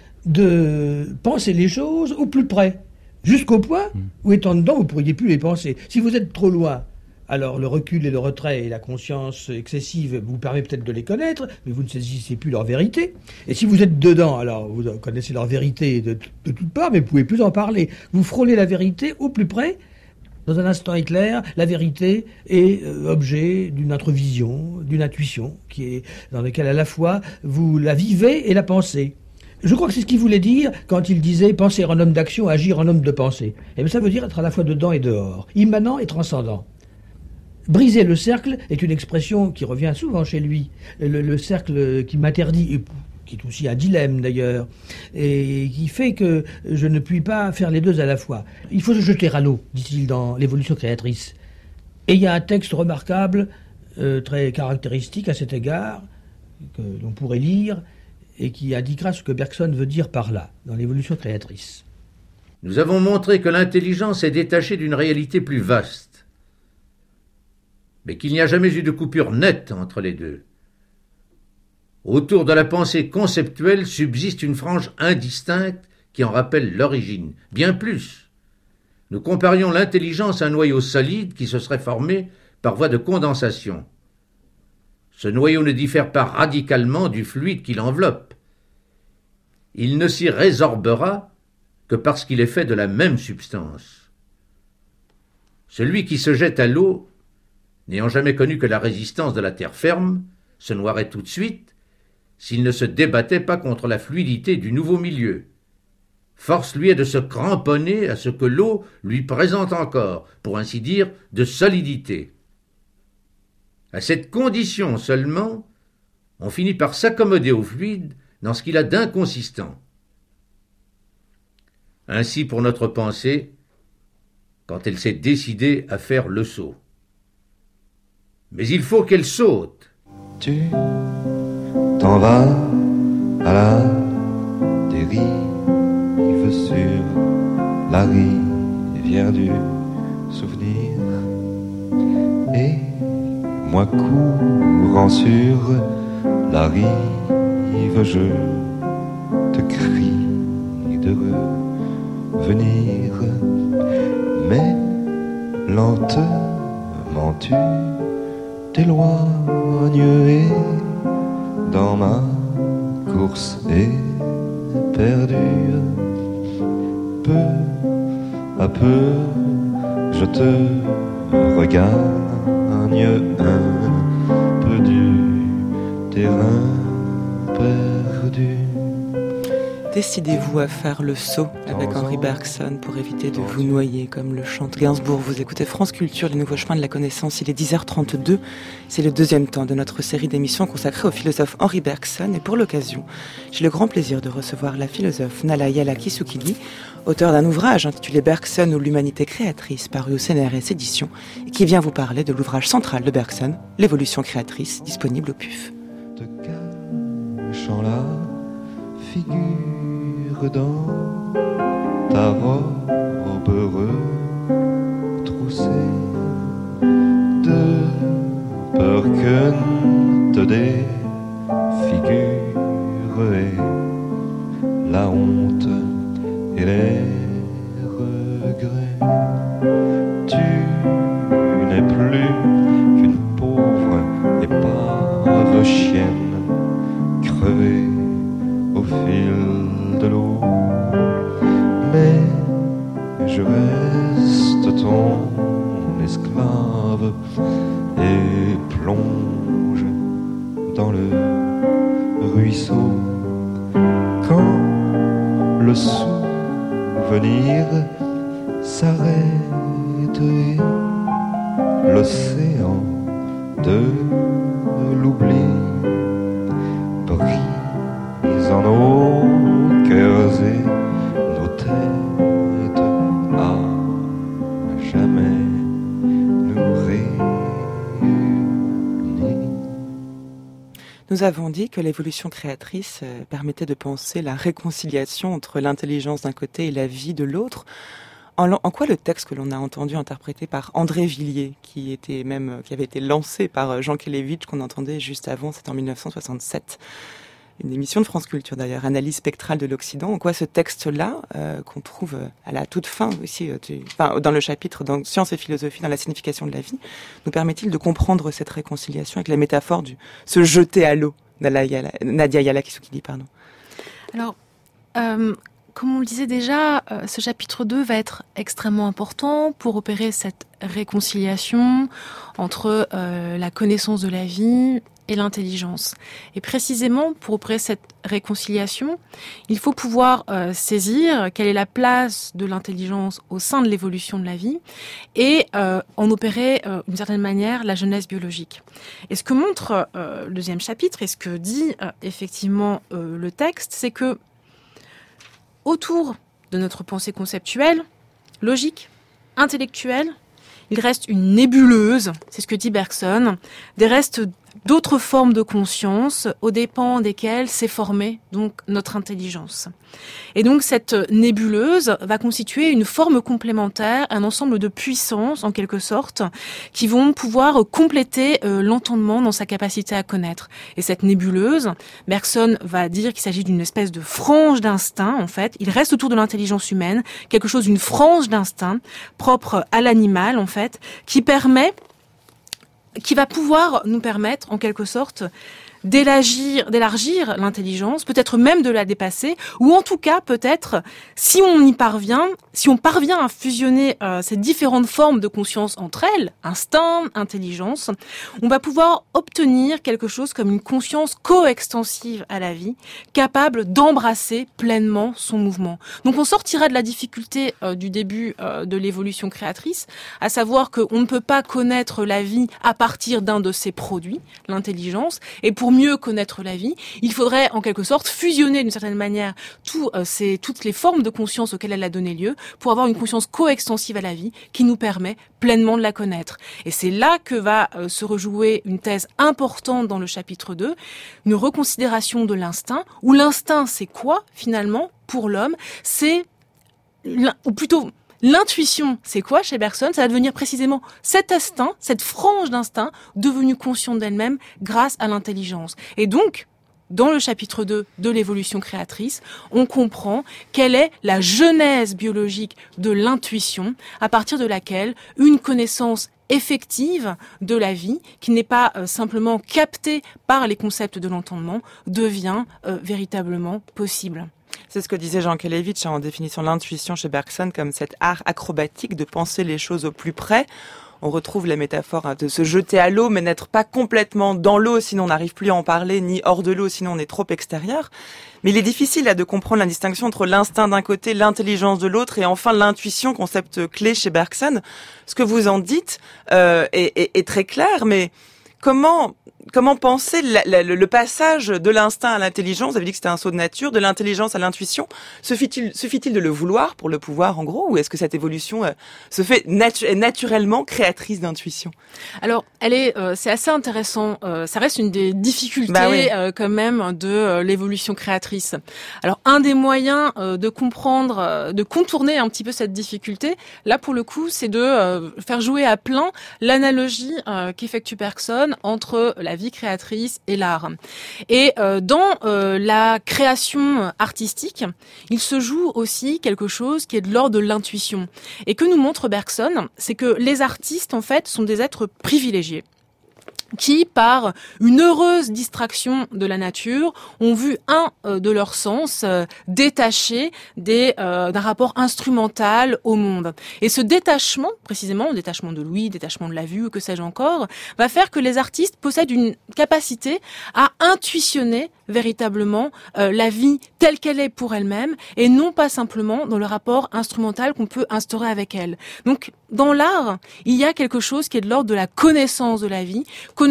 de penser les choses au plus près. Jusqu'au point où, étant dedans, vous ne pourriez plus les penser. Si vous êtes trop loin, Alors le recul et le retrait et la conscience excessive vous permet peut-être de les connaître, mais vous ne saisissez plus leur vérité. Et si vous êtes dedans, alors vous connaissez leur vérité de toutes parts, mais vous ne pouvez plus en parler. Vous frôlez la vérité au plus près. Dans un instant éclair, la vérité est objet d'une introvision, d'une intuition, dans laquelle à la fois vous la vivez et la pensez. Je crois que c'est ce qu'il voulait dire quand il disait « penser en homme d'action, agir en homme de pensée ». Et bien ça veut dire être à la fois dedans et dehors, immanent et transcendant. Briser le cercle est une expression qui revient souvent chez lui. Le cercle qui m'interdit, qui est aussi un dilemme d'ailleurs, et qui fait que je ne puis pas faire les deux à la fois. Il faut se jeter à l'eau, dit-il dans l'évolution créatrice. Et il y a un texte remarquable, très caractéristique à cet égard, que l'on pourrait lire, et qui indiquera ce que Bergson veut dire par là, dans l'évolution créatrice. Nous avons montré que l'intelligence est détachée d'une réalité plus vaste, mais qu'il n'y a jamais eu de coupure nette entre les deux. Autour de la pensée conceptuelle subsiste une frange indistincte qui en rappelle l'origine, bien plus. Nous comparions l'intelligence à un noyau solide qui se serait formé par voie de condensation. Ce noyau ne diffère pas radicalement du fluide qui l'enveloppe. Il ne s'y résorbera que parce qu'il est fait de la même substance. Celui qui se jette à l'eau, n'ayant jamais connu que la résistance de la terre ferme, se noierait tout de suite s'il ne se débattait pas contre la fluidité du nouveau milieu. Force lui est de se cramponner à ce que l'eau lui présente encore, pour ainsi dire, de solidité. À cette condition seulement, on finit par s'accommoder au fluide dans ce qu'il a d'inconsistant. Ainsi pour notre pensée, quand elle s'est décidée à faire le saut. Mais il faut qu'elle saute. Tu t'en vas à la dérive sur la rivière du souvenir, et moi courant sur la rive, je te crie de revenir, mais lentement tu t'éloignes et dans ma course éperdue, peu à peu je te regagne un peu du terrain perdu. Décidez-vous à faire le saut avec Henri Bergson pour éviter de vous noyer comme le chante Gainsbourg. Vous écoutez France Culture, les nouveaux chemins de la connaissance. Il est 10h32. C'est le deuxième temps de notre série d'émissions consacrée au philosophe Henri Bergson. Et pour l'occasion, j'ai le grand plaisir de recevoir la philosophe Nalaya Kisukili, auteure d'un ouvrage intitulé Bergson ou l'humanité créatrice, paru au CNRS Éditions, et qui vient vous parler de l'ouvrage central de Bergson, L'évolution créatrice, disponible au PUF. Te cachant la figure dans ta robe retroussée, de peur que te défigure et la honte et les regrets. Tu n'es plus qu'une pauvre épave chienne crevée au fil de l'eau, mais je reste ton esclave et plonge dans le ruisseau. Quand le souvenir s'arrête et l'océan de l'oubli brise en nos cœurs et nos têtes à jamais nous réunir. Nous avons dit que l'évolution créatrice permettait de penser la réconciliation entre l'intelligence d'un côté et la vie de l'autre. En quoi le texte que l'on a entendu interprété par André Villiers, qui avait été lancé par Jean Kelevitch, qu'on entendait juste avant, c'est en 1967, une émission de France Culture d'ailleurs, Analyse spectrale de l'Occident. En quoi ce texte-là, qu'on trouve à la toute fin aussi, dans le chapitre dans Sciences et philosophie, dans la signification de la vie, nous permet-il de comprendre cette réconciliation avec la métaphore du se jeter à l'eau, Nadia Yala-Kisukili, pardon. Alors, comme on le disait déjà, ce chapitre 2 va être extrêmement important pour opérer cette réconciliation entre la connaissance de la vie et l'intelligence. Et précisément, pour opérer cette réconciliation, il faut pouvoir saisir quelle est la place de l'intelligence au sein de l'évolution de la vie et en opérer, d'une certaine manière, la genèse biologique. Et ce que montre le deuxième chapitre et ce que dit effectivement le texte, c'est que autour de notre pensée conceptuelle, logique, intellectuelle, il reste une nébuleuse, c'est ce que dit Bergson, des restes d'autres formes de conscience aux dépens desquelles s'est formée donc notre intelligence. Et donc cette nébuleuse va constituer une forme complémentaire, un ensemble de puissances en quelque sorte, qui vont pouvoir compléter l'entendement dans sa capacité à connaître. Et cette nébuleuse, Bergson va dire qu'il s'agit d'une espèce de frange d'instinct en fait. Il reste autour de l'intelligence humaine quelque chose d'une frange d'instinct propre à l'animal en fait, qui va pouvoir nous permettre, en quelque sorte, d'élargir l'intelligence, peut-être même de la dépasser, ou en tout cas, peut-être, si on parvient à fusionner ces différentes formes de conscience entre elles, instinct, intelligence, on va pouvoir obtenir quelque chose comme une conscience coextensive à la vie, capable d'embrasser pleinement son mouvement. Donc on sortira de la difficulté du début de l'évolution créatrice, à savoir qu'on ne peut pas connaître la vie à partir d'un de ses produits, l'intelligence, et pour mieux connaître la vie, il faudrait en quelque sorte fusionner d'une certaine manière toutes les formes de conscience auxquelles elle a donné lieu pour avoir une conscience coextensive à la vie qui nous permet pleinement de la connaître. Et c'est là que va se rejouer une thèse importante dans le chapitre 2, une reconsidération de l'instinct, où l'instinct c'est quoi finalement pour l'homme? L'intuition, c'est quoi chez Bergson? Ça va devenir précisément cet instinct, cette frange d'instinct, devenue consciente d'elle-même grâce à l'intelligence. Et donc, dans le chapitre 2 de l'évolution créatrice, on comprend quelle est la genèse biologique de l'intuition, à partir de laquelle une connaissance effective de la vie, qui n'est pas simplement captée par les concepts de l'entendement, devient véritablement possible. C'est ce que disait Jean Kelevitch en définissant l'intuition chez Bergson comme cet art acrobatique de penser les choses au plus près. On retrouve la métaphore de se jeter à l'eau, mais n'être pas complètement dans l'eau, sinon on n'arrive plus à en parler, ni hors de l'eau, sinon on est trop extérieur. Mais il est difficile de comprendre la distinction entre l'instinct d'un côté, l'intelligence de l'autre, et enfin l'intuition, concept clé chez Bergson. Ce que vous en dites est très clair, mais comment penser le passage de l'instinct à l'intelligence? Vous avez dit que c'était un saut de nature, de l'intelligence à l'intuition. Suffit-il de le vouloir pour le pouvoir, en gros, ou est-ce que cette évolution se fait naturellement créatrice d'intuition? Alors, c'est assez intéressant. Ça reste une des difficultés quand même de l'évolution créatrice. Alors, un des moyens de comprendre, de contourner un petit peu cette difficulté, là pour le coup, c'est de faire jouer à plein l'analogie qu'effectue Bergson entre la vie créatrice et l'art. Et dans la création artistique, il se joue aussi quelque chose qui est de l'ordre de l'intuition. Et que nous montre Bergson, c'est que les artistes, en fait, sont des êtres privilégiés qui, par une heureuse distraction de la nature, ont vu un de leurs sens détaché d'un rapport instrumental au monde. Et ce détachement, précisément, le détachement de l'ouïe, détachement de la vue, ou que sais-je encore, va faire que les artistes possèdent une capacité à intuitionner véritablement la vie telle qu'elle est pour elle-même, et non pas simplement dans le rapport instrumental qu'on peut instaurer avec elle. Donc, dans l'art, il y a quelque chose qui est de l'ordre de la connaissance de la vie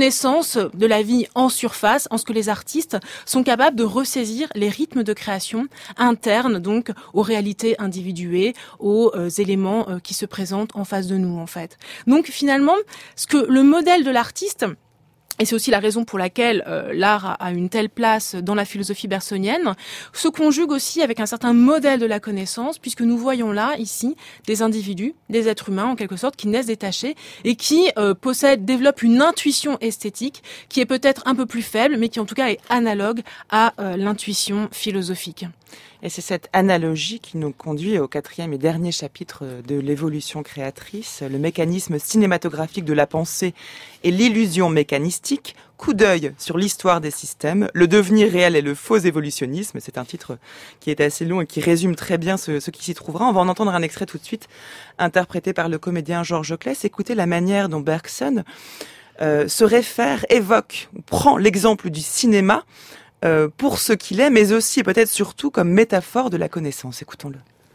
en surface, en ce que les artistes sont capables de ressaisir les rythmes de création internes, donc aux réalités individuées, aux éléments qui se présentent en face de nous, en fait. Donc, finalement, ce que le modèle de l'artiste et c'est aussi la raison pour laquelle l'art a une telle place dans la philosophie bergsonienne, se conjugue aussi avec un certain modèle de la connaissance, puisque nous voyons là, ici, des individus, des êtres humains en quelque sorte, qui naissent détachés et qui développent une intuition esthétique qui est peut-être un peu plus faible, mais qui en tout cas est analogue à l'intuition philosophique. Et c'est cette analogie qui nous conduit au 4e et dernier chapitre de l'évolution créatrice, le mécanisme cinématographique de la pensée et l'illusion mécanistique, coup d'œil sur l'histoire des systèmes, le devenir réel et le faux évolutionnisme. C'est un titre qui est assez long et qui résume très bien ce qui s'y trouvera. On va en entendre un extrait tout de suite, interprété par le comédien Georges Claes. Écoutez la manière dont Bergson se réfère, évoque, prend l'exemple du cinéma pour ce qu'il est, mais aussi et peut-être surtout comme métaphore de la connaissance. Écoutons-le.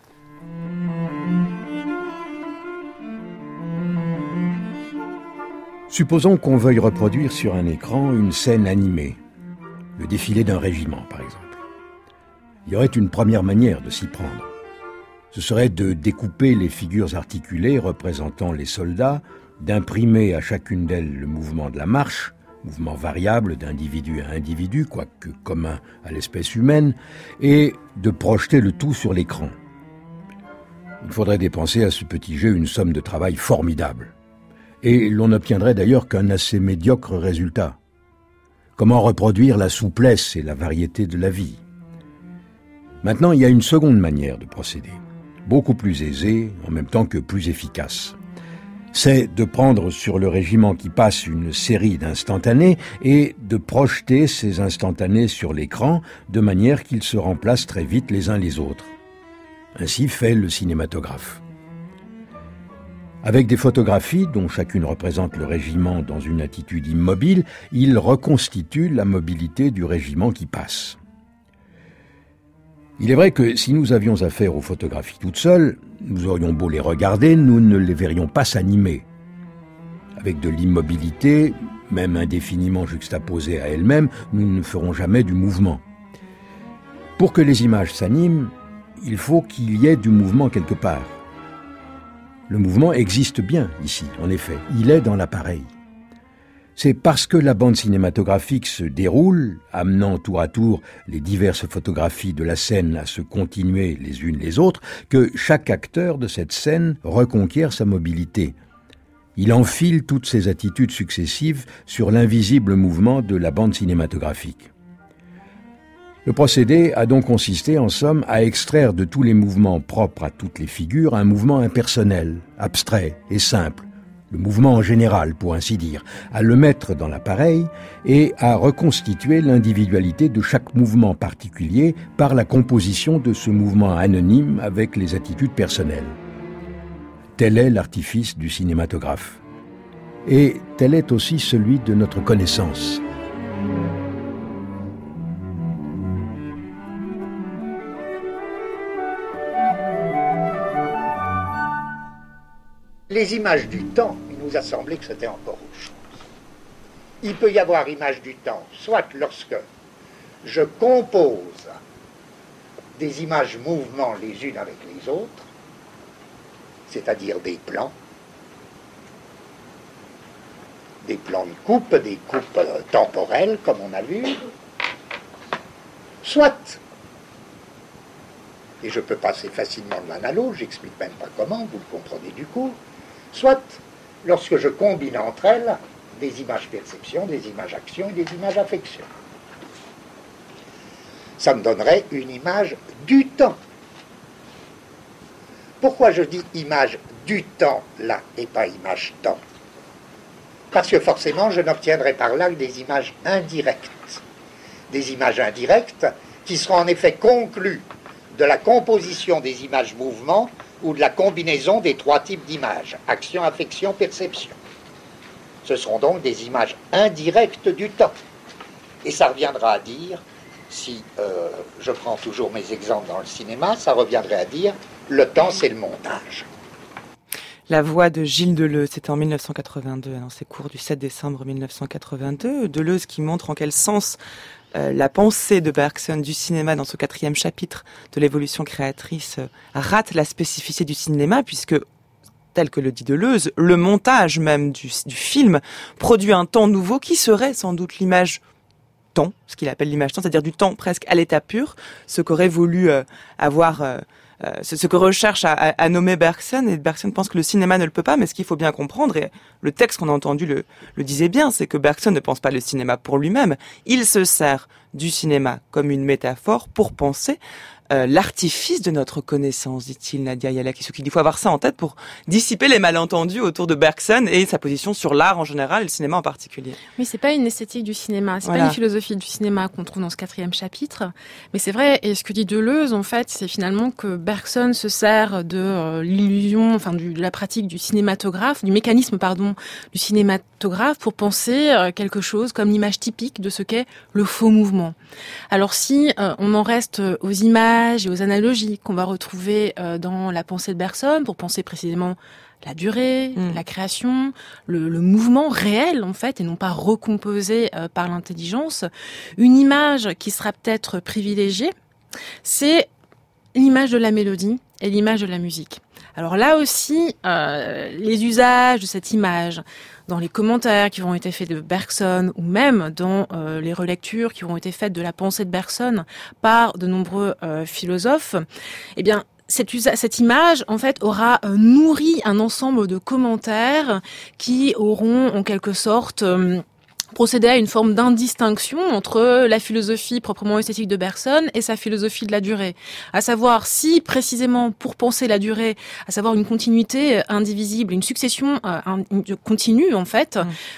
Supposons qu'on veuille reproduire sur un écran une scène animée, le défilé d'un régiment par exemple. Il y aurait une première manière de s'y prendre. Ce serait de découper les figures articulées représentant les soldats, d'imprimer à chacune d'elles le mouvement de la marche, mouvement variable d'individu à individu, quoique commun à l'espèce humaine, et de projeter le tout sur l'écran. Il faudrait dépenser à ce petit jeu une somme de travail formidable. Et l'on n'obtiendrait d'ailleurs qu'un assez médiocre résultat. Comment reproduire la souplesse et la variété de la vie ? Maintenant, il y a une seconde manière de procéder, beaucoup plus aisée, en même temps que plus efficace. C'est de prendre sur le régiment qui passe une série d'instantanés et de projeter ces instantanés sur l'écran de manière qu'ils se remplacent très vite les uns les autres. Ainsi fait le cinématographe. Avec des photographies dont chacune représente le régiment dans une attitude immobile, il reconstitue la mobilité du régiment qui passe. Il est vrai que si nous avions affaire aux photographies toutes seules, nous aurions beau les regarder, nous ne les verrions pas s'animer. Avec de l'immobilité, même indéfiniment juxtaposée à elle-même, nous ne ferons jamais du mouvement. Pour que les images s'animent, il faut qu'il y ait du mouvement quelque part. Le mouvement existe bien ici, en effet, il est dans l'appareil. C'est parce que la bande cinématographique se déroule, amenant tour à tour les diverses photographies de la scène à se continuer les unes les autres, que chaque acteur de cette scène reconquiert sa mobilité. Il enfile toutes ses attitudes successives sur l'invisible mouvement de la bande cinématographique. Le procédé a donc consisté, en somme, à extraire de tous les mouvements propres à toutes les figures un mouvement impersonnel, abstrait et simple, le mouvement en général, pour ainsi dire, à le mettre dans l'appareil et à reconstituer l'individualité de chaque mouvement particulier par la composition de ce mouvement anonyme avec les attitudes personnelles. Tel est l'artifice du cinématographe. Et tel est aussi celui de notre connaissance. Les images du temps, il nous a semblé que c'était encore autre chose. Il peut y avoir image du temps, soit lorsque je compose des images mouvements les unes avec les autres, c'est-à-dire des plans de coupe, des coupes temporelles, comme on a vu, soit, et je peux passer facilement de l'un à l'autre, j'explique même pas comment, vous le comprenez du coup, soit lorsque je combine entre elles des images perception, des images action et des images affection. Ça me donnerait une image du temps. Pourquoi je dis image du temps là et pas image temps ? Parce que forcément je n'obtiendrai par là que des images indirectes. Des images indirectes qui seront en effet conclues de la composition des images mouvements ou de la combinaison des trois types d'images, action, affection, perception. Ce seront donc des images indirectes du temps. Et ça reviendra à dire, si je prends toujours mes exemples dans le cinéma, ça reviendrait à dire, le temps c'est le montage. La voix de Gilles Deleuze, c'était en 1982, dans ses cours du 7 décembre 1982. Deleuze qui montre en quel sens la pensée de Bergson du cinéma dans ce 4e chapitre de l'évolution créatrice rate la spécificité du cinéma, puisque tel que le dit Deleuze, le montage même du film produit un temps nouveau qui serait sans doute l'image temps, ce qu'il appelle l'image temps, c'est-à-dire du temps presque à l'état pur, ce qu'aurait voulu ce que recherche à nommer Bergson, et Bergson pense que le cinéma ne le peut pas, mais ce qu'il faut bien comprendre, et le texte qu'on a entendu le disait bien, c'est que Bergson ne pense pas le cinéma pour lui-même, il se sert du cinéma comme une métaphore pour penser l'artifice de notre connaissance, dit-il, Nadia Yalaki. Il faut avoir ça en tête pour dissiper les malentendus autour de Bergson et sa position sur l'art en général et le cinéma en particulier. Oui, c'est pas une esthétique du cinéma, c'est voilà. pas une philosophie du cinéma qu'on trouve dans ce 4e chapitre, mais c'est vrai, et ce que dit Deleuze, en fait, c'est finalement que Bergson se sert de l'illusion, de la pratique du cinématographe, du mécanisme, du cinématographe pour penser quelque chose comme l'image typique de ce qu'est le faux mouvement. Alors si on en reste aux images et aux analogies qu'on va retrouver dans la pensée de Bergson pour penser précisément la durée, la création, le mouvement réel en fait, et non pas recomposé par l'intelligence, une image qui sera peut-être privilégiée, c'est l'image de la mélodie et l'image de la musique. Alors là aussi, les usages de cette image, dans les commentaires qui ont été faits de Bergson ou même dans les relectures qui ont été faites de la pensée de Bergson par de nombreux philosophes, eh bien, cette image, en fait, aura nourri un ensemble de commentaires qui auront, en quelque sorte, procéder à une forme d'indistinction entre la philosophie proprement esthétique de Bergson et sa philosophie de la durée. À savoir si, précisément, pour penser la durée, à savoir une continuité indivisible, une succession continue, en fait,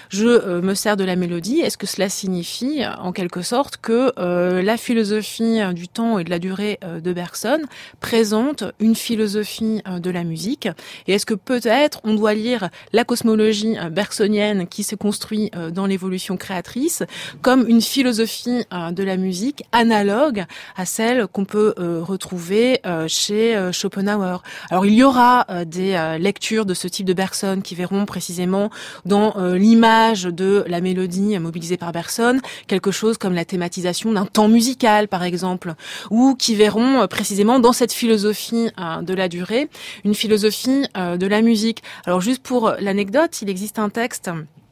je me sers de la mélodie. Est-ce que cela signifie, en quelque sorte, que la philosophie du temps et de la durée de Bergson présente une philosophie de la musique? Et est-ce que peut-être on doit lire la cosmologie bergsonienne qui se construit dans l'évolution créatrice comme une philosophie de la musique analogue à celle qu'on peut retrouver chez Schopenhauer. Alors il y aura des lectures de ce type de Bergson qui verront précisément dans l'image de la mélodie mobilisée par Bergson quelque chose comme la thématisation d'un temps musical par exemple, ou qui verront précisément dans cette philosophie de la durée une philosophie de la musique. Alors juste pour l'anecdote, il existe un texte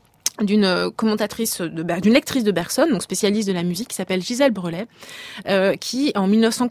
d'une commentatrice d'une lectrice de Bergson, donc spécialiste de la musique, qui s'appelle Gisèle Brelet, qui en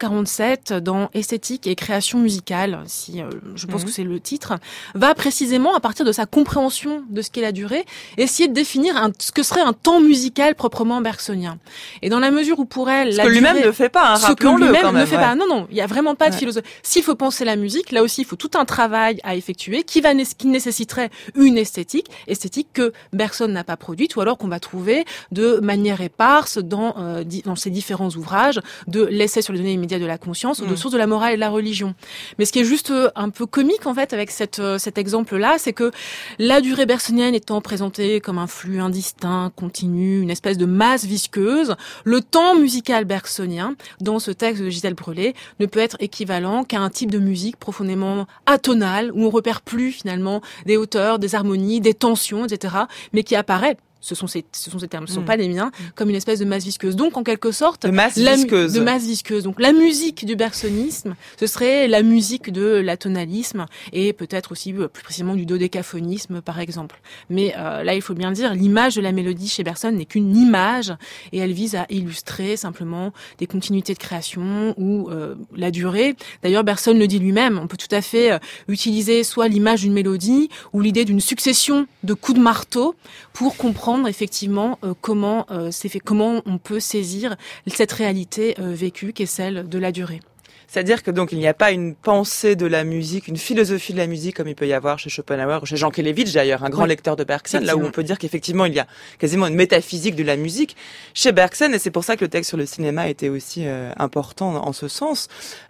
1947 dans Esthétique et création musicale, je pense que c'est le titre, va précisément à partir de sa compréhension de ce qu'est la durée essayer de définir ce que serait un temps musical proprement bergsonien. Et dans la mesure où pour elle, ce que lui-même ne fait pas, rappelons-le quand même. Ce que lui-même ne fait pas. Non, il y a vraiment pas de philosophie. S'il faut penser la musique, là aussi il faut tout un travail à effectuer qui nécessiterait une esthétique que Bergson n'a pas produite, ou alors qu'on va trouver de manière éparse dans ses différents ouvrages de l'essai sur les données immédiates de la conscience ou de sources de la morale et de la religion. Mais ce qui est juste un peu comique en fait avec cet exemple-là, c'est que la durée bergsonienne étant présentée comme un flux indistinct, continu, une espèce de masse visqueuse, le temps musical bergsonien, dans ce texte de Gisèle Brelet, ne peut être équivalent qu'à un type de musique profondément atonale, où on repère plus finalement des hauteurs, des harmonies, des tensions, etc., mais qui apparaît, ce sont ces termes, ce ne sont pas les miens, comme une espèce de masse visqueuse. Donc, en quelque sorte, de masse visqueuse. Donc, la musique du bergsonisme, ce serait la musique de l'atonalisme et peut-être aussi plus précisément du dodécaphonisme, par exemple. Mais là, il faut bien le dire, l'image de la mélodie chez Bergson n'est qu'une image et elle vise à illustrer simplement des continuités de création ou la durée. D'ailleurs, Bergson le dit lui-même, on peut tout à fait utiliser soit l'image d'une mélodie ou l'idée d'une succession de coups de marteau pour comprendre effectivement comment on peut saisir cette réalité vécue qui est celle de la durée. C'est-à-dire que donc il n'y a pas une pensée de la musique, une philosophie de la musique comme il peut y avoir chez Schopenhauer ou chez Jean Kelevitch d'ailleurs, un grand lecteur de Bergson, là où on peut dire qu'effectivement il y a quasiment une métaphysique de la musique chez Bergson, et c'est pour ça que le texte sur le cinéma était aussi important en ce sens.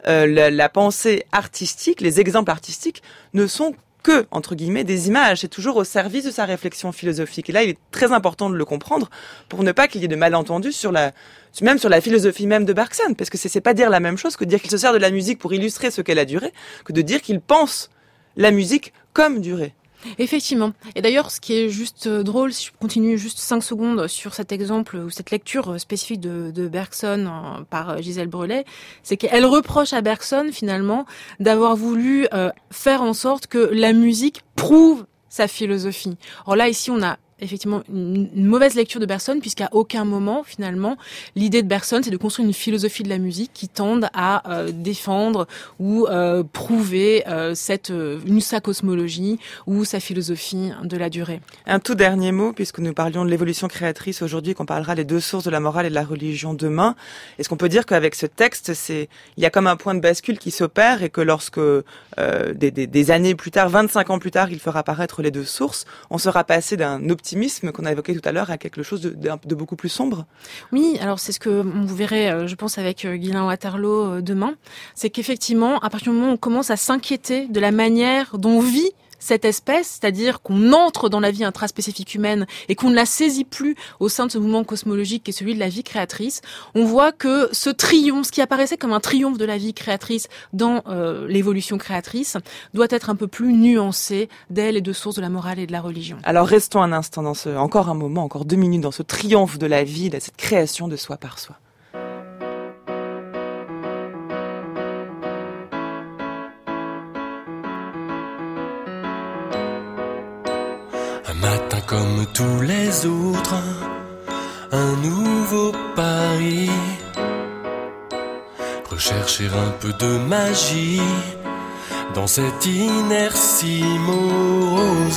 La pensée artistique, les exemples artistiques ne sont que, entre guillemets, des images. C'est toujours au service de sa réflexion philosophique. Et là, il est très important de le comprendre pour ne pas qu'il y ait de malentendus même sur la philosophie même de Bergson. Parce que c'est pas dire la même chose que de dire qu'il se sert de la musique pour illustrer ce qu'est la durée, que de dire qu'il pense la musique comme durée. Effectivement. Et d'ailleurs, ce qui est juste drôle, si je continue juste 5 secondes sur cet exemple ou cette lecture spécifique de Bergson par Gisèle Brelet, c'est qu'elle reproche à Bergson finalement d'avoir voulu faire en sorte que la musique prouve sa philosophie. Or là, ici, on a effectivement une mauvaise lecture de Bergson, puisqu'à aucun moment, finalement, l'idée de Bergson, c'est de construire une philosophie de la musique qui tende à défendre ou prouver sa cosmologie ou sa philosophie de la durée. Un tout dernier mot, puisque nous parlions de l'évolution créatrice aujourd'hui, qu'on parlera des deux sources de la morale et de la religion demain. Est-ce qu'on peut dire qu'avec ce texte, il y a comme un point de bascule qui s'opère et que lorsque des années plus tard, 25 ans plus tard, il fera apparaître les deux sources, on sera passé d'un optimisme qu'on a évoqué tout à l'heure à quelque chose de beaucoup plus sombre? Oui, alors c'est ce que vous verrez, je pense, avec Guylain Waterloo demain. C'est qu'effectivement, à partir du moment où on commence à s'inquiéter de la manière dont vit cette espèce, c'est-à-dire qu'on entre dans la vie intraspécifique humaine et qu'on ne la saisit plus au sein de ce mouvement cosmologique qui est celui de la vie créatrice, on voit que ce triomphe, ce qui apparaissait comme un triomphe de la vie créatrice dans l'évolution créatrice, doit être un peu plus nuancé dès les deux sources de la morale et de la religion. Alors restons un instant encore un moment, encore 2 minutes dans ce triomphe de la vie, de cette création de soi par soi. Un matin comme tous les autres, un nouveau pari. Rechercher un peu de magie dans cette inertie morose.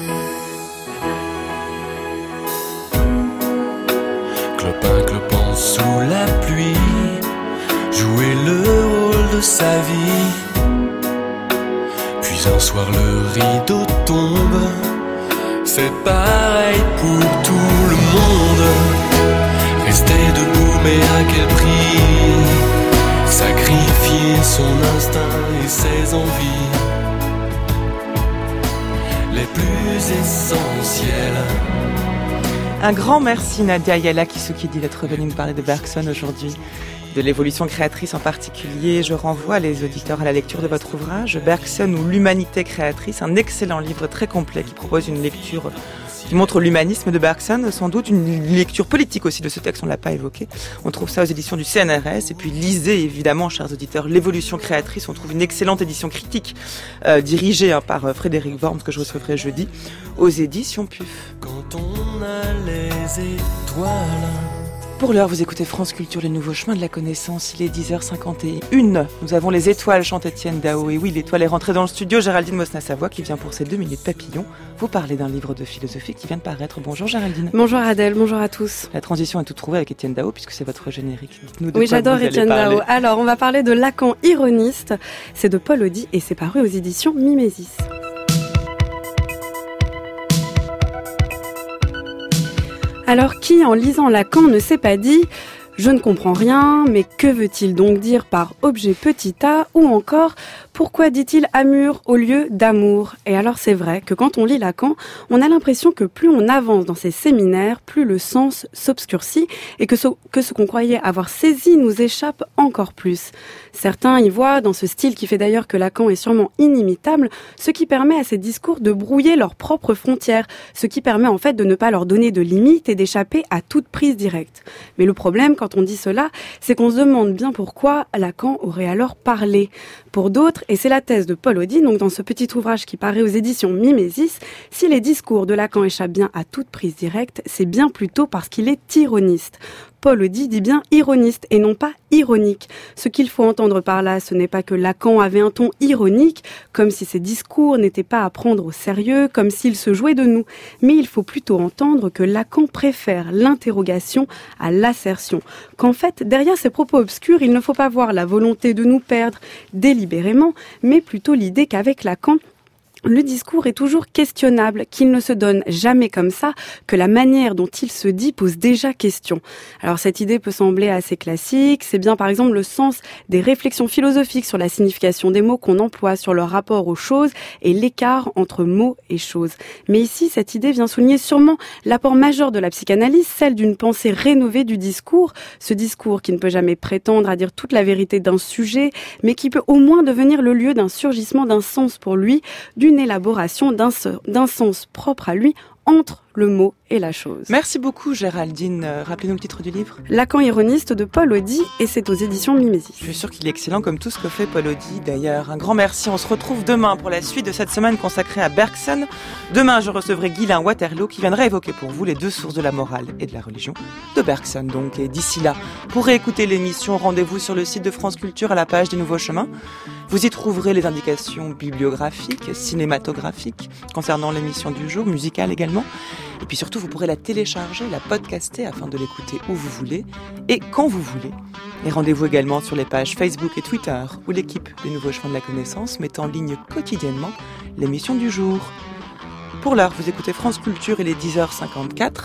Clopin sous la pluie, jouer le rôle de sa vie. Puis un soir le rideau tombe. C'est pareil pour tout le monde. Rester debout, mais à quel prix? Sacrifier son instinct et ses envies les plus essentielles. Un grand merci Nadia Ayala Kisukidi d'être venue nous parler de Bergson aujourd'hui, de l'évolution créatrice en particulier. Je renvoie les auditeurs à la lecture de votre ouvrage Bergson ou l'humanité créatrice, un excellent livre très complet qui propose une lecture qui montre l'humanisme de Bergson, sans doute une lecture politique aussi de ce texte, on ne l'a pas évoqué. On trouve ça aux éditions du CNRS, et puis lisez évidemment, chers auditeurs, l'évolution créatrice. On trouve une excellente édition critique dirigée par Frédéric Worms, que je recevrai jeudi, aux éditions PUF. Quand on a les étoiles. Pour l'heure, vous écoutez France Culture, les nouveaux chemins de la connaissance. Il est 10h51. Nous avons les étoiles, chante Étienne Dao. Et oui, l'étoile est rentrée dans le studio. Géraldine Mosna-Savoie, qui vient pour ses 2 minutes papillon, vous parler d'un livre de philosophie qui vient de paraître. Bonjour Géraldine. Bonjour Adèle, bonjour à tous. La transition est toute trouvée avec Étienne Dao, puisque c'est votre générique. Dites-nous de oui, quoi j'adore vous allez Étienne parler. Dao. Alors, on va parler de Lacan ironiste. C'est de Paul Audy et c'est paru aux éditions Mimesis. Alors qui, en lisant Lacan, ne s'est pas dit « Je ne comprends rien, mais que veut-il donc dire par objet petit a » ou encore « Pourquoi dit-il amur au lieu d'amour ?» Et alors c'est vrai que quand on lit Lacan, on a l'impression que plus on avance dans ces séminaires, plus le sens s'obscurcit et que ce qu'on croyait avoir saisi nous échappe encore plus. Certains y voient, dans ce style qui fait d'ailleurs que Lacan est sûrement inimitable, ce qui permet à ces discours de brouiller leurs propres frontières, ce qui permet en fait de ne pas leur donner de limites et d'échapper à toute prise directe. Mais le problème, quand on dit cela, c'est qu'on se demande bien pourquoi Lacan aurait alors parlé. Pour d'autres, et c'est la thèse de Paul Audy, donc dans ce petit ouvrage qui paraît aux éditions Mimesis, si les discours de Lacan échappent bien à toute prise directe, c'est bien plutôt parce qu'il est ironiste. Paul Audy dit bien ironiste et non pas ironique. Ce qu'il faut entendre par là, ce n'est pas que Lacan avait un ton ironique, comme si ses discours n'étaient pas à prendre au sérieux, comme s'il se jouait de nous. Mais il faut plutôt entendre que Lacan préfère l'interrogation à l'assertion. Qu'en fait, derrière ces propos obscurs, il ne faut pas voir la volonté de nous perdre délibérément, mais plutôt l'idée qu'avec Lacan, le discours est toujours questionnable, qu'il ne se donne jamais comme ça, que la manière dont il se dit pose déjà question. Alors cette idée peut sembler assez classique, c'est bien par exemple le sens des réflexions philosophiques sur la signification des mots qu'on emploie, sur leur rapport aux choses et l'écart entre mots et choses. Mais ici, cette idée vient souligner sûrement l'apport majeur de la psychanalyse, celle d'une pensée rénovée du discours, ce discours qui ne peut jamais prétendre à dire toute la vérité d'un sujet, mais qui peut au moins devenir le lieu d'un surgissement d'un sens pour lui, d'une d'une élaboration d'un sens propre à lui entre le mot et la chose. Merci beaucoup Géraldine. Rappelez-nous le titre du livre. Lacan ironiste de Paul Audy, et c'est aux éditions Mimesis. Je suis sûre qu'il est excellent comme tout ce que fait Paul Audy d'ailleurs. Un grand merci. On se retrouve demain pour la suite de cette semaine consacrée à Bergson. Demain, je recevrai Guylain Waterloo qui viendra évoquer pour vous les deux sources de la morale et de la religion de Bergson. Donc, et d'ici là, pour réécouter l'émission, rendez-vous sur le site de France Culture à la page des Nouveaux Chemins. Vous y trouverez les indications bibliographiques, cinématographiques concernant l'émission du jour, musicale également. Et puis surtout, vous pourrez la télécharger, la podcaster afin de l'écouter où vous voulez et quand vous voulez. Et rendez-vous également sur les pages Facebook et Twitter où l'équipe des Nouveaux Chemins de la Connaissance met en ligne quotidiennement l'émission du jour. Pour l'heure, vous écoutez France Culture, il est 10h54.